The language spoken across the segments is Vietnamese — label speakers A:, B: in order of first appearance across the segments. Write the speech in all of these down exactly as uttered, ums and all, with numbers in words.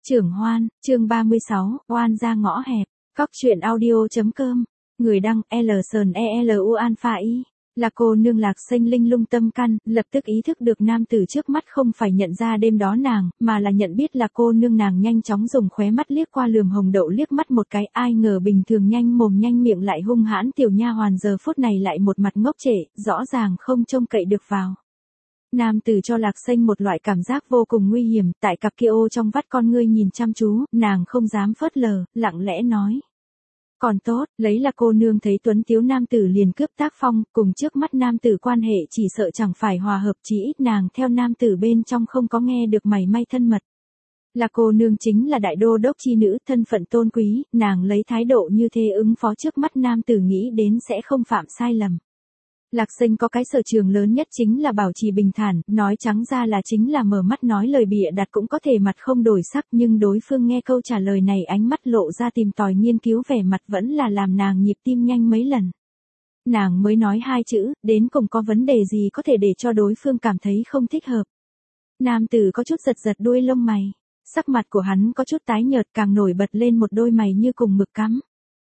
A: Trưởng Hoan, chương ba mươi sáu, oan ra ngõ hẹp. Cóc truyện audio.com. Người đăng L S N E L U Alpha I. Là cô nương Lạc Xanh linh lung tâm căn, lập tức ý thức được nam tử trước mắt không phải nhận ra đêm đó nàng, mà là nhận biết là cô nương. Nàng nhanh chóng dùng khóe mắt liếc qua lườm Hồng Đậu liếc mắt một cái, ai ngờ bình thường nhanh mồm nhanh miệng lại hung hãn tiểu nha hoàn giờ phút này lại một mặt ngốc trệ, rõ ràng không trông cậy được vào. Nam tử cho Lạc Xanh một loại cảm giác vô cùng nguy hiểm, tại cặp kia ô trong vắt con ngươi nhìn chăm chú, nàng không dám phớt lờ, lặng lẽ nói. Còn tốt, lấy là cô nương thấy tuấn tiếu nam tử liền cướp tác phong, cùng trước mắt nam tử quan hệ chỉ sợ chẳng phải hòa hợp, chỉ ít nàng theo nam tử bên trong không có nghe được mảy may thân mật. Là cô nương chính là đại đô đốc chi nữ, thân phận tôn quý, nàng lấy thái độ như thế ứng phó trước mắt nam tử nghĩ đến sẽ không phạm sai lầm. Lạc Xanh có cái sở trường lớn nhất chính là bảo trì bình thản, nói trắng ra là chính là mở mắt nói lời bịa đặt cũng có thể mặt không đổi sắc, nhưng đối phương nghe câu trả lời này ánh mắt lộ ra tìm tòi nghiên cứu vẻ mặt vẫn là làm nàng nhịp tim nhanh mấy lần. Nàng mới nói hai chữ, đến cùng có vấn đề gì có thể để cho đối phương cảm thấy không thích hợp. Nam tử có chút giật giật đuôi lông mày, sắc mặt của hắn có chút tái nhợt, càng nổi bật lên một đôi mày như cùng mực cắm.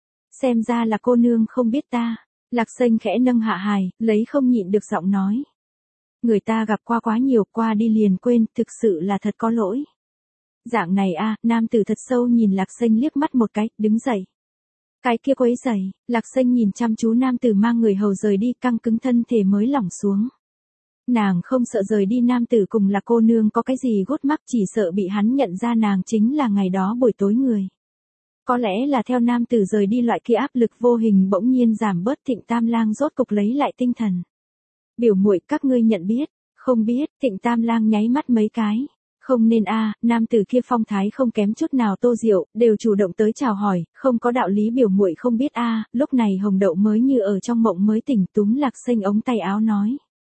A: Xem ra là cô nương không biết ta. Lạc Xanh khẽ nâng hạ hài, lấy không nhịn được giọng nói. Người ta gặp qua quá nhiều, qua đi liền quên, thực sự là thật có lỗi. Dạng này a, nam tử thật sâu nhìn Lạc Xanh liếc mắt một cái, đứng dậy. Cái kia quấy giày, Lạc Xanh nhìn chăm chú nam tử mang người hầu rời đi, căng cứng thân thể mới lỏng xuống. Nàng không sợ rời đi nam tử cùng là cô nương có cái gì gốt mắc, chỉ sợ bị hắn nhận ra nàng chính là ngày đó buổi tối người. Có lẽ là theo nam tử rời đi loại kia áp lực vô hình bỗng nhiên giảm bớt, Thịnh Tam Lang rốt cục lấy lại tinh thần. Biểu muội các ngươi nhận biết, không biết, Thịnh Tam Lang nháy mắt mấy cái. Không nên a, nam tử kia phong thái không kém chút nào Tô Diệu, đều chủ động tới chào hỏi, không có đạo lý biểu muội không biết a. Lúc này Hồng Đậu mới như ở trong mộng mới tỉnh, túm Lạc Xanh ống tay áo nói.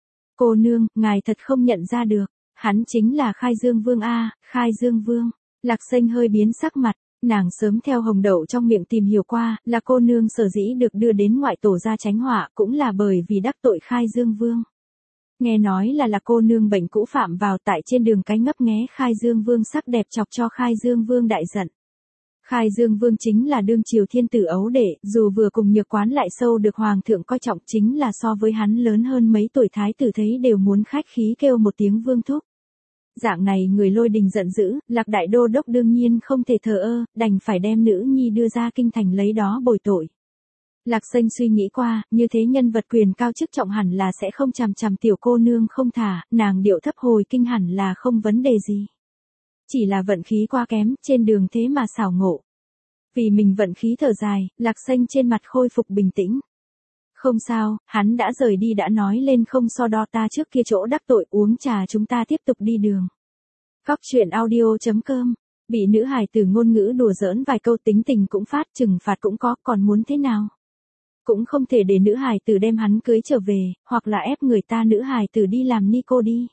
A: Cô nương, ngài thật không nhận ra được, hắn chính là Khai Dương Vương a, Khai Dương Vương. Lạc Xanh hơi biến sắc mặt. Nàng sớm theo Hồng Đậu trong miệng tìm hiểu qua, là cô nương sở dĩ được đưa đến ngoại tổ ra tránh họa cũng là bởi vì đắc tội Khai Dương Vương. Nghe nói là là cô nương bệnh cũ phạm vào tại trên đường cái ngấp nghé Khai Dương Vương sắc đẹp chọc cho Khai Dương Vương đại giận. Khai Dương Vương chính là đương triều thiên tử ấu đệ, dù vừa cùng nhược quán lại sâu được hoàng thượng coi trọng, chính là so với hắn lớn hơn mấy tuổi thái tử thấy đều muốn khách khí kêu một tiếng vương thúc. Dạng này người Lôi Đình giận dữ, Lạc đại đô đốc đương nhiên không thể thờ ơ, đành phải đem nữ nhi đưa ra kinh thành lấy đó bồi tội. Lạc Xanh suy nghĩ qua, như thế nhân vật quyền cao chức trọng hẳn là sẽ không chằm chằm tiểu cô nương không thả, nàng điệu thấp hồi kinh hẳn là không vấn đề gì. Chỉ là vận khí quá kém, trên đường thế mà xảo ngộ. Vì mình vận khí thở dài, Lạc Xanh trên mặt khôi phục bình tĩnh. Không sao, hắn đã rời đi đã nói lên không so đo ta trước kia chỗ đắc tội, uống trà chúng ta tiếp tục đi đường. Cóc truyện audio.com. Bị nữ hài tử ngôn ngữ đùa giỡn vài câu tính tình cũng phát, trừng phạt cũng có, còn muốn thế nào? Cũng không thể để nữ hài tử đem hắn cưới trở về, hoặc là ép người ta nữ hài tử đi làm ni cô đi.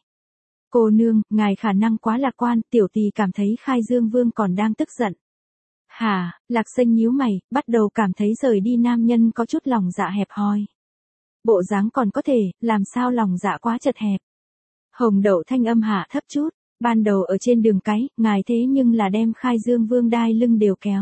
A: Cô nương, ngài khả năng quá lạc quan, tiểu tỳ cảm thấy Khai Dương Vương còn đang tức giận. Hả, Lạc Xanh nhíu mày, bắt đầu cảm thấy rời đi nam nhân có chút lòng dạ hẹp hòi. Bộ dáng còn có thể, làm sao lòng dạ quá chật hẹp. Hồng Đậu thanh âm hạ thấp chút, ban đầu ở trên đường cái, ngài thế nhưng là đem Khai Dương Vương đai lưng đều kéo.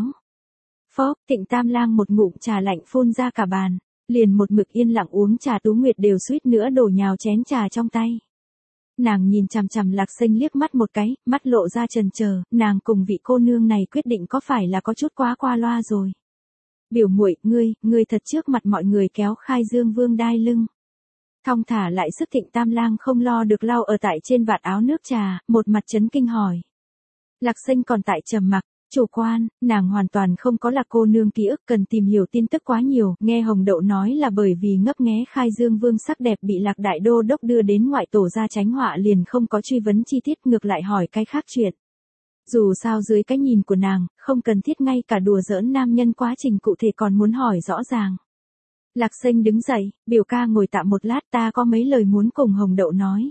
A: Phốc, Thịnh Tam Lang một ngụm trà lạnh phun ra cả bàn, liền một mực yên lặng uống trà Tú Nguyệt đều suýt nữa đổ nhào chén trà trong tay. Nàng nhìn chằm chằm Lạc Xanh liếc mắt một cái, mắt lộ ra chần chờ, nàng cùng vị cô nương này quyết định có phải là có chút quá qua loa rồi. Biểu muội, ngươi, ngươi thật trước mặt mọi người kéo Khai Dương Vương đai lưng. Thong thả lại sức Thịnh Tam Lang không lo được lau ở tại trên vạt áo nước trà, một mặt chấn kinh hỏi. Lạc Xanh còn tại trầm mặc. Chủ quan, nàng hoàn toàn không có là cô nương ký ức, cần tìm hiểu tin tức quá nhiều, nghe Hồng Đậu nói là bởi vì ngấp nghé Khai Dương Vương sắc đẹp bị Lạc đại đô đốc đưa đến ngoại tổ ra tránh họa liền không có truy vấn chi tiết, ngược lại hỏi cái khác chuyện. Dù sao dưới cái nhìn của nàng, không cần thiết ngay cả đùa giỡn nam nhân quá trình cụ thể còn muốn hỏi rõ ràng. Lạc Xanh đứng dậy, biểu ca ngồi tạm một lát, ta có mấy lời muốn cùng Hồng Đậu nói.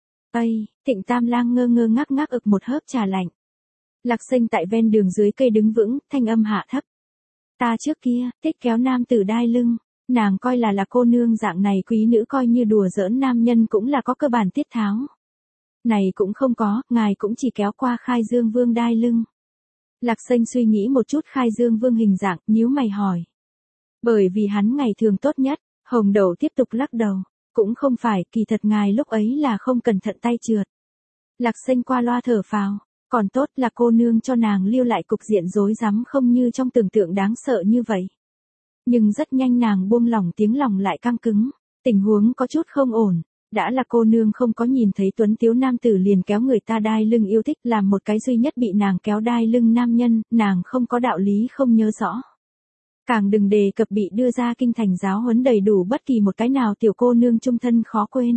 A: Ây, Thịnh Tam Lang ngơ ngơ ngác ngác ực một hớp trà lạnh. Lạc Xanh tại ven đường dưới cây đứng vững, thanh âm hạ thấp. Ta trước kia, thích kéo nam tử đai lưng, nàng coi là là cô nương dạng này quý nữ coi như đùa giỡn nam nhân cũng là có cơ bản tiết tháo. Này cũng không có, ngài cũng chỉ kéo qua Khai Dương Vương đai lưng. Lạc Xanh suy nghĩ một chút Khai Dương Vương hình dạng, nhíu mày hỏi. Bởi vì hắn ngày thường tốt nhất, Hồng Đậu tiếp tục lắc đầu. Cũng không phải, kỳ thật ngài lúc ấy là không cẩn thận tay trượt. Lạc Xanh qua loa thở phào, còn tốt là cô nương cho nàng lưu lại cục diện rối rắm không như trong tưởng tượng đáng sợ như vậy. Nhưng rất nhanh nàng buông lỏng tiếng lòng lại căng cứng, tình huống có chút không ổn. Đã là cô nương không có nhìn thấy tuấn tiếu nam tử liền kéo người ta đai lưng yêu thích, làm một cái duy nhất bị nàng kéo đai lưng nam nhân, nàng không có đạo lý không nhớ rõ. Càng đừng đề cập bị đưa ra kinh thành giáo huấn đầy đủ bất kỳ một cái nào tiểu cô nương trung thân khó quên.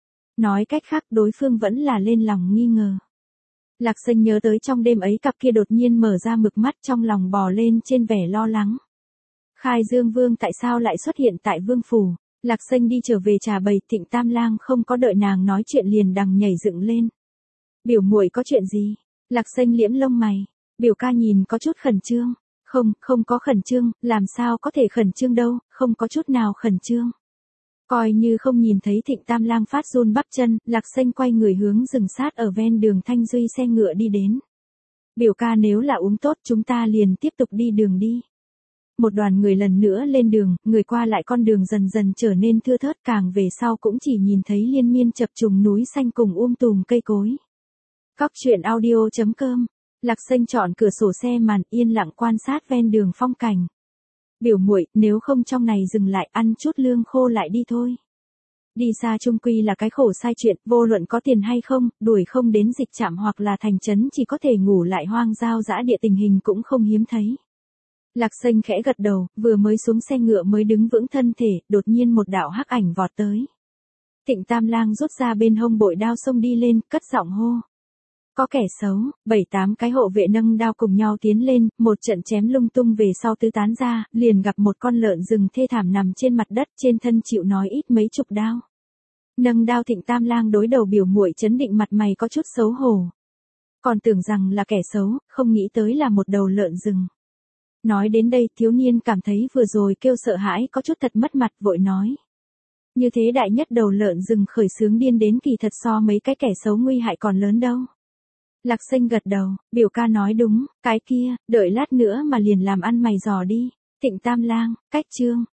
A: Nói cách khác đối phương vẫn là lên lòng nghi ngờ. Lạc Xanh nhớ tới trong đêm ấy cặp kia đột nhiên mở ra mực mắt trong lòng bò lên trên vẻ lo lắng. Khai Dương Vương tại sao lại xuất hiện tại Vương Phủ? Lạc Xanh đi trở về trà bày, Thịnh Tam Lang không có đợi nàng nói chuyện liền đằng nhảy dựng lên. Biểu muội có chuyện gì? Lạc Xanh liễm lông mày, biểu ca nhìn có chút khẩn trương. Không, không có khẩn trương, làm sao có thể khẩn trương đâu, không có chút nào khẩn trương. Coi như không nhìn thấy Thịnh Tam Lang phát run bắp chân, Lạc Xanh quay người hướng rừng sát ở ven đường Thanh Duy xe ngựa đi đến. Biểu ca nếu là uống tốt chúng ta liền tiếp tục đi đường đi. Một đoàn người lần nữa lên đường, người qua lại con đường dần dần trở nên thưa thớt, càng về sau cũng chỉ nhìn thấy liên miên chập trùng núi xanh cùng um tùm cây cối. Cóc truyện audio chấm com. Lạc Xanh chọn cửa sổ xe màn, yên lặng quan sát ven đường phong cảnh. Biểu muội, nếu không trong này dừng lại ăn chút lương khô lại đi thôi. Đi xa chung quy là cái khổ sai chuyện, vô luận có tiền hay không, đuổi không đến dịch trạm hoặc là thành trấn chỉ có thể ngủ lại hoang giao dã địa tình hình cũng không hiếm thấy. Lạc Xanh khẽ gật đầu, vừa mới xuống xe ngựa mới đứng vững thân thể, đột nhiên một đạo hắc ảnh vọt tới. Thịnh Tam Lang rút ra bên hông bội đao xông đi lên, cất giọng hô. Có kẻ xấu, bảy tám cái hộ vệ nâng đao cùng nhau tiến lên, một trận chém lung tung về sau tứ tán ra, liền gặp một con lợn rừng thê thảm nằm trên mặt đất, trên thân chịu nói ít mấy chục đao. Nâng đao Thịnh Tam Lang đối đầu biểu muội chấn định, mặt mày có chút xấu hổ. Còn tưởng rằng là kẻ xấu, không nghĩ tới là một đầu lợn rừng. Nói đến đây thiếu niên cảm thấy vừa rồi kêu sợ hãi có chút thật mất mặt, vội nói. Như thế đại nhất đầu lợn rừng khởi sướng điên đến kỳ thật so mấy cái kẻ xấu nguy hại còn lớn đâu. Lạc Xanh gật đầu, biểu ca nói đúng, cái kia, đợi lát nữa mà liền làm ăn mày giò đi. Thịnh Tam Lang, cách chương.